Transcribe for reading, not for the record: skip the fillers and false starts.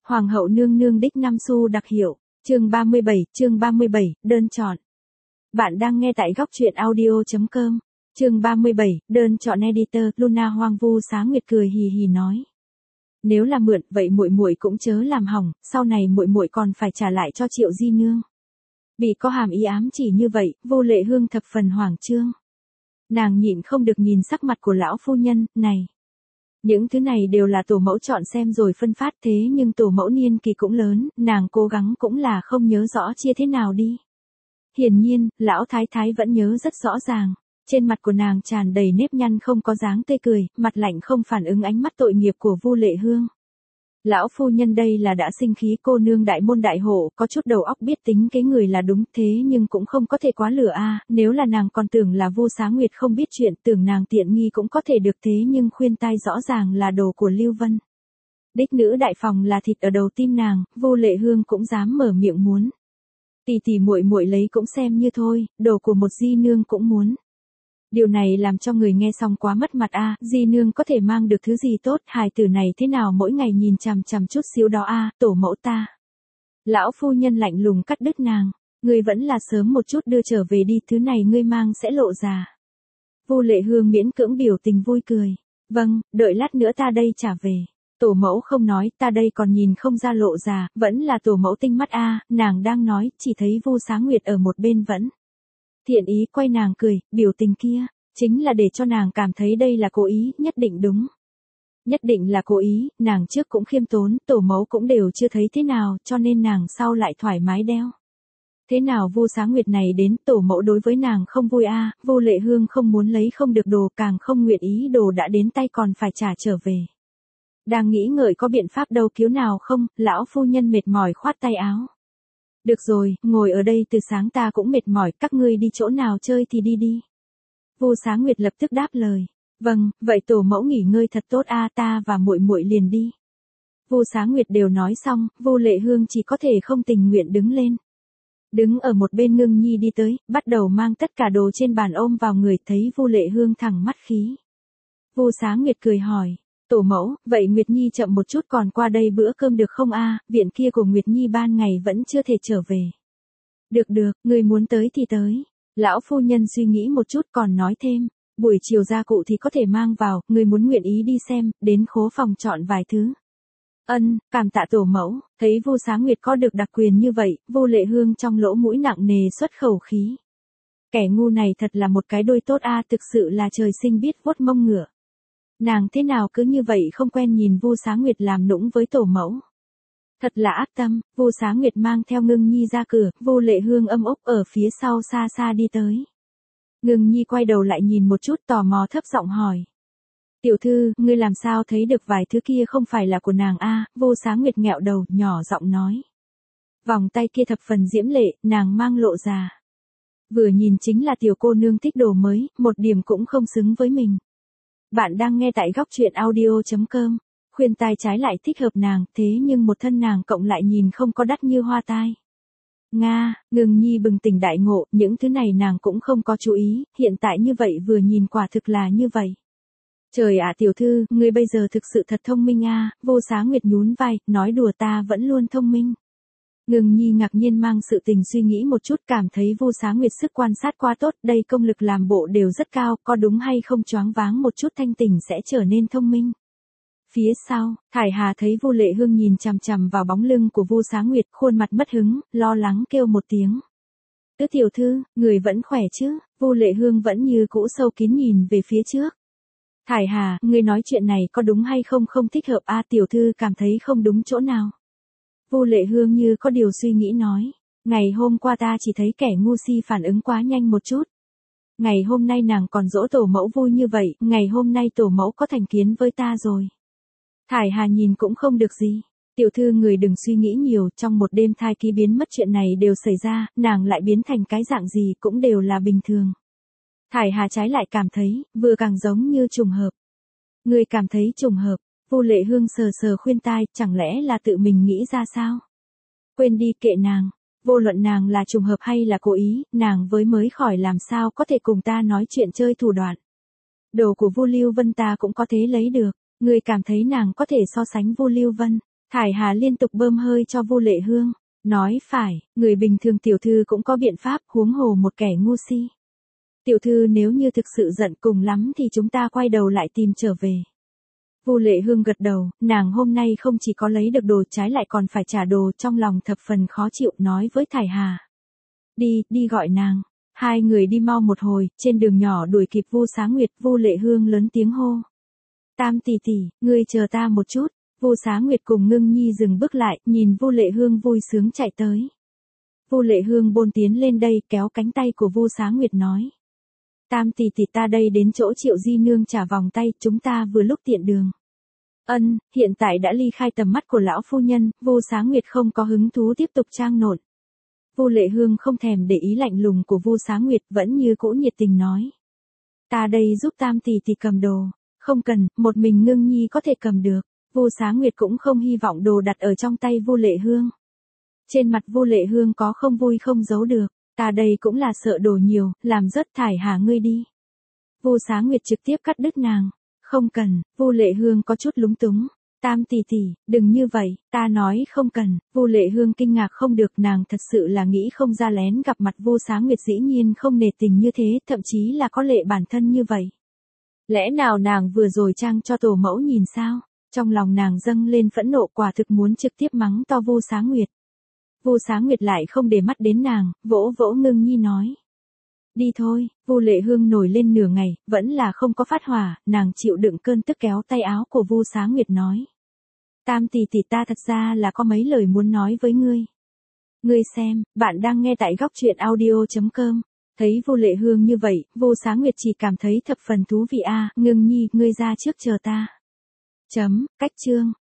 Hoàng hậu nương nương đích 5 xu đặc hiệu, chương 37, đơn chọn. Bạn đang nghe tại góc truyện audio.com, chương 37, đơn chọn editor, Luna Hoang Vu Xá Nguyệt cười hì hì nói. Nếu là mượn, vậy muội muội cũng chớ làm hỏng, sau này muội muội còn phải trả lại cho Triệu di nương. Bị có hàm ý ám chỉ như vậy, Vu Lệ Hương thập phần hoảng trương. Nàng nhịn không được nhìn sắc mặt của lão phu nhân, này. Những thứ này đều là tổ mẫu chọn xem rồi phân phát thế nhưng tổ mẫu niên kỳ cũng lớn, nàng cố gắng cũng là không nhớ rõ chia thế nào đi. Hiển nhiên, lão thái thái vẫn nhớ rất rõ ràng. Trên mặt của nàng tràn đầy nếp nhăn không có dáng tươi cười, mặt lạnh không phản ứng ánh mắt tội nghiệp của Vu Lệ Hương. Lão phu nhân đây là đã sinh khí cô nương đại môn đại hộ, có chút đầu óc biết tính cái người là đúng thế nhưng cũng không có thể quá lừa a. Nếu là nàng còn tưởng là Vu Xá Nguyệt không biết chuyện, tưởng nàng tiện nghi cũng có thể được thế nhưng khuyên tai rõ ràng là đồ của Lưu Vân. Đích nữ đại phòng là thịt ở đầu tim nàng, Vu Lệ Hương cũng dám mở miệng muốn. Tỷ muội muội lấy cũng xem như thôi, đồ của một di nương cũng muốn. Điều này làm cho người nghe xong quá mất mặt a, di nương có thể mang được thứ gì tốt, hài tử này thế nào mỗi ngày nhìn chằm chằm chút xíu đó a, tổ mẫu ta. Lão phu nhân lạnh lùng cắt đứt nàng, ngươi vẫn là sớm một chút đưa trở về đi, thứ này ngươi mang sẽ lộ ra. Vu Lệ Hương miễn cưỡng biểu tình vui cười, vâng, đợi lát nữa ta đây trả về. Tổ mẫu không nói, ta đây còn nhìn không ra lộ ra, vẫn là tổ mẫu tinh mắt a, nàng đang nói, chỉ thấy Vu Xá Nguyệt ở một bên vẫn. Thiện ý quay nàng cười, biểu tình kia, chính là để cho nàng cảm thấy đây là cố ý, nhất định đúng. Nhất định là cố ý, nàng trước cũng khiêm tốn, tổ mẫu cũng đều chưa thấy thế nào, cho nên nàng sau lại thoải mái đeo. Thế nào Vu Xá Nguyệt này đến, tổ mẫu đối với nàng không vui a, Vu Lệ Hương không muốn lấy không được đồ, càng không nguyện ý đồ đã đến tay còn phải trả trở về. Đang nghĩ ngợi có biện pháp đâu cứu nào không, lão phu nhân mệt mỏi khoát tay áo. Được rồi, ngồi ở đây từ sáng ta cũng mệt mỏi, các ngươi đi chỗ nào chơi thì đi đi. Vu Xá Nguyệt lập tức đáp lời. Vâng, vậy tổ mẫu nghỉ ngơi thật tốt a, ta và muội muội liền đi. Vu Xá Nguyệt đều nói xong, Vu Lệ Hương chỉ có thể không tình nguyện đứng lên. Đứng ở một bên Ngưng Nhi đi tới, bắt đầu mang tất cả đồ trên bàn ôm vào người, thấy Vu Lệ Hương thẳng mắt khí. Vu Xá Nguyệt cười hỏi. Tổ mẫu, vậy Nguyệt Nhi chậm một chút còn qua đây bữa cơm được không a? Viện kia của Nguyệt Nhi ban ngày vẫn chưa thể trở về. Được, người muốn tới thì tới. Lão phu nhân suy nghĩ một chút còn nói thêm, buổi chiều gia cụ thì có thể mang vào, người muốn nguyện ý đi xem, đến khố phòng chọn vài thứ. Cảm tạ tổ mẫu, thấy Vu Xá Nguyệt có được đặc quyền như vậy, Vu Lệ Hương trong lỗ mũi nặng nề xuất khẩu khí. Kẻ ngu này thật là một cái đôi tốt a, thực sự là trời sinh biết vuốt mông ngựa. Nàng thế nào cứ như vậy không quen nhìn Vu Xá Nguyệt làm nũng với tổ mẫu. Thật là ác tâm, Vu Xá Nguyệt mang theo Ngưng Nhi ra cửa, Vu Lệ Hương âm ốc ở phía sau xa xa đi tới. Ngưng Nhi quay đầu lại nhìn một chút tò mò thấp giọng hỏi. Tiểu thư, ngươi làm sao thấy được vài thứ kia không phải là của nàng a? Vu Xá Nguyệt nghẹo đầu, nhỏ giọng nói. Vòng tay kia thập phần diễm lệ, nàng mang lộ ra. Vừa nhìn chính là tiểu cô nương thích đồ mới, một điểm cũng không xứng với mình. Bạn đang nghe tại góc truyện audio.com, khuyên tai trái lại thích hợp nàng, thế nhưng một thân nàng cộng lại nhìn không có đắt như hoa tai. Nga, Ngưng Nhi bừng tỉnh đại ngộ, những thứ này nàng cũng không có chú ý, hiện tại như vậy vừa nhìn quả thực là như vậy. Trời ạ tiểu thư, ngươi bây giờ thực sự thật thông minh a, Vu Xá Nguyệt nhún vai, nói đùa ta vẫn luôn thông minh. Ngưng Nhi ngạc nhiên mang sự tình suy nghĩ một chút, cảm thấy Vu Xá Nguyệt sức quan sát quá tốt, đây công lực làm bộ đều rất cao, có đúng hay không choáng váng một chút thanh tỉnh sẽ trở nên thông minh. Phía sau, Thải Hà thấy Vu Lệ Hương nhìn chằm chằm vào bóng lưng của Vu Xá Nguyệt, khuôn mặt mất hứng, lo lắng kêu một tiếng. Tứ tiểu thư, người vẫn khỏe chứ? Vu Lệ Hương vẫn như cũ sâu kín nhìn về phía trước. Thải Hà, ngươi nói chuyện này có đúng hay không không thích hợp a, tiểu thư cảm thấy không đúng chỗ nào. Vu Lệ Hương như có điều suy nghĩ nói, ngày hôm qua ta chỉ thấy kẻ ngu si phản ứng quá nhanh một chút. Ngày hôm nay nàng còn dỗ tổ mẫu vui như vậy, ngày hôm nay tổ mẫu có thành kiến với ta rồi. Thải Hà nhìn cũng không được gì. Tiểu thư người đừng suy nghĩ nhiều, trong một đêm thai ký biến mất chuyện này đều xảy ra, nàng lại biến thành cái dạng gì cũng đều là bình thường. Thải Hà trái lại cảm thấy, vừa càng giống như trùng hợp. Người cảm thấy trùng hợp. Vu Lệ Hương sờ sờ khuyên tai, chẳng lẽ là tự mình nghĩ ra sao? Quên đi kệ nàng, vô luận nàng là trùng hợp hay là cố ý, nàng với mới khỏi làm sao có thể cùng ta nói chuyện chơi thủ đoạn. Đồ của Vu Lưu Vân ta cũng có thể lấy được, người cảm thấy nàng có thể so sánh Vu Lưu Vân. Thải Hà liên tục bơm hơi cho Vu Lệ Hương, nói phải, người bình thường tiểu thư cũng có biện pháp, huống hồ một kẻ ngu si. Tiểu thư nếu như thực sự giận cùng lắm thì chúng ta quay đầu lại tìm trở về. Vu Lệ Hương gật đầu, nàng hôm nay không chỉ có lấy được đồ trái lại còn phải trả đồ, trong lòng thập phần khó chịu, nói với Thải Hà. Đi gọi nàng. Hai người đi mau một hồi, trên đường nhỏ đuổi kịp Vu Xá Nguyệt, Vu Lệ Hương lớn tiếng hô. Tam tỷ tỷ, ngươi chờ ta một chút. Vu Xá Nguyệt cùng Ngưng Nhi dừng bước lại, nhìn Vu Lệ Hương vui sướng chạy tới. Vu Lệ Hương bôn tiến lên đây, kéo cánh tay của Vu Xá Nguyệt nói. Tam tỷ tỷ, ta đây đến chỗ Triệu Di Nương trả vòng tay, chúng ta vừa lúc tiện đường. Hiện tại đã ly khai tầm mắt của lão phu nhân, Vu Xá Nguyệt không có hứng thú tiếp tục trang nộn. Vu Lệ Hương không thèm để ý lạnh lùng của Vu Xá Nguyệt, vẫn như cũ nhiệt tình nói. Ta đây giúp Tam tỷ tỷ cầm đồ. Không cần, một mình Ngưng Nhi có thể cầm được. Vu Xá Nguyệt cũng không hy vọng đồ đặt ở trong tay Vu Lệ Hương. Trên mặt Vu Lệ Hương có không vui không giấu được. Ta đây cũng là sợ đồ nhiều, làm rớt Thải Hà ngươi đi. Vu Xá Nguyệt trực tiếp cắt đứt nàng. Không cần, Vu Lệ Hương có chút lúng túng. Tam tỷ tỷ, đừng như vậy, ta nói không cần. Vu Lệ Hương kinh ngạc không được, nàng thật sự là nghĩ không ra lén gặp mặt Vu Xá Nguyệt dĩ nhiên không nể tình như thế, thậm chí là có lệ bản thân như vậy. Lẽ nào nàng vừa rồi trang cho tổ mẫu nhìn sao? Trong lòng nàng dâng lên phẫn nộ, quả thực muốn trực tiếp mắng to Vu Xá Nguyệt. Vu Xá Nguyệt lại không để mắt đến nàng, vỗ vỗ Ngưng Nhi nói. Đi thôi. Vu Lệ Hương nổi lên nửa ngày, vẫn là không có phát hỏa, nàng chịu đựng cơn tức kéo tay áo của Vu Xá Nguyệt nói. Tam tỷ tỷ, ta thật ra là có mấy lời muốn nói với ngươi. Ngươi xem, bạn đang nghe tại góc truyện audio.com. Thấy Vu Lệ Hương như vậy, Vu Xá Nguyệt chỉ cảm thấy thập phần thú vị. Ngưng Nhi, ngươi ra trước chờ ta. Cách chương.